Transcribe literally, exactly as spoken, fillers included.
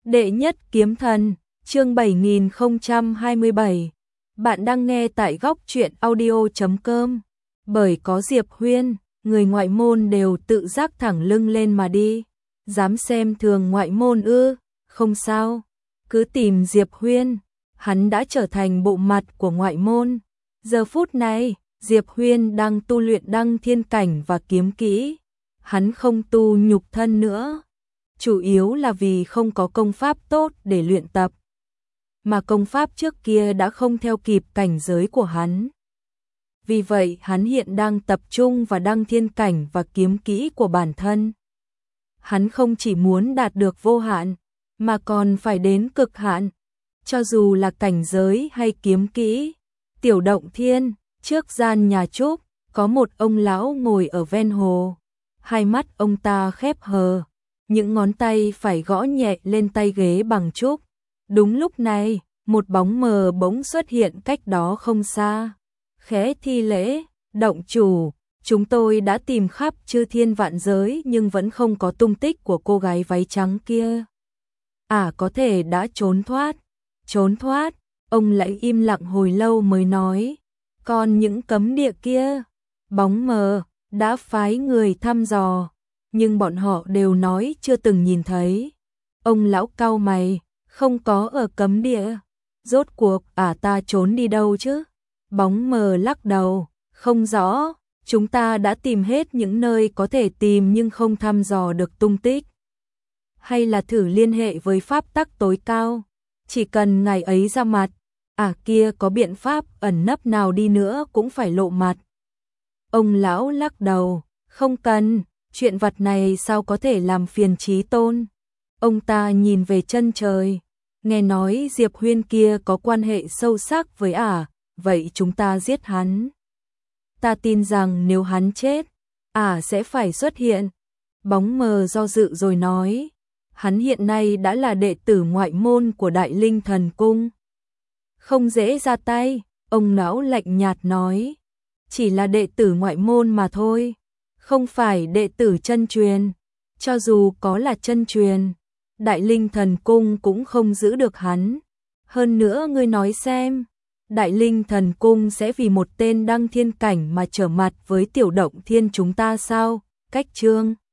Đệ nhất kiếm thần, chương bảy nghìn không trăm hai mươi bảy. Bạn đang nghe tại góc truyện audio chấm com. Bởi có Diệp Huyên, người ngoại môn đều tự giác thẳng lưng lên mà đi. Dám xem thường ngoại môn ư? Không sao, cứ tìm Diệp Huyên, hắn đã trở thành bộ mặt của ngoại môn. Giờ phút này, Diệp Huyên đang tu luyện đăng thiên cảnh và kiếm kỹ. Hắn không tu nhục thân nữa, chủ yếu là vì không có công pháp tốt để luyện tập, mà công pháp trước kia đã không theo kịp cảnh giới của hắn. Vì vậy hắn hiện đang tập trung vào đăng thiên cảnh và kiếm kỹ của bản thân. Hắn không chỉ muốn đạt được vô hạn, mà còn phải đến cực hạn, cho dù là cảnh giới hay kiếm kỹ. Tiểu Động Thiên, trước gian nhà Trúc, có một ông lão ngồi ở ven hồ. Hai mắt ông ta khép hờ, những ngón tay phải gõ nhẹ lên tay ghế bằng trúc. Đúng lúc này, một bóng mờ bỗng xuất hiện cách đó không xa. Khẽ thi lễ, động chủ, chúng tôi đã tìm khắp chư thiên vạn giới nhưng vẫn không có tung tích của cô gái váy trắng kia. À, có thể đã trốn thoát. Trốn thoát, ông lại im lặng hồi lâu mới nói. Còn những cấm địa kia, bóng mờ đã phái người thăm dò, nhưng bọn họ đều nói chưa từng nhìn thấy. Ông lão cau mày, không có ở cấm địa. Rốt cuộc à ta trốn đi đâu chứ? Bóng mờ lắc đầu, không rõ, chúng ta đã tìm hết những nơi có thể tìm nhưng không thăm dò được tung tích. Hay là thử liên hệ với pháp tắc tối cao, chỉ cần ngày ấy ra mặt, à kia có biện pháp ẩn nấp nào đi nữa cũng phải lộ mặt. Ông lão lắc đầu, không cần, chuyện vặt này sao có thể làm phiền Chí Tôn. Ông ta nhìn về chân trời, nghe nói Diệp Huyên kia có quan hệ sâu sắc với ả, à, vậy chúng ta giết hắn. Ta tin rằng nếu hắn chết, ả à sẽ phải xuất hiện. Bóng mờ do dự rồi nói, hắn hiện nay đã là đệ tử ngoại môn của Đại Linh Thần Cung. Không dễ ra tay, ông lão lạnh nhạt nói. Chỉ là đệ tử ngoại môn mà thôi, không phải đệ tử chân truyền. Cho dù có là chân truyền, Đại Linh Thần Cung cũng không giữ được hắn. Hơn nữa ngươi nói xem, Đại Linh Thần Cung sẽ vì một tên đăng thiên cảnh mà trở mặt với Tiểu Động Thiên chúng ta sao? Cách chương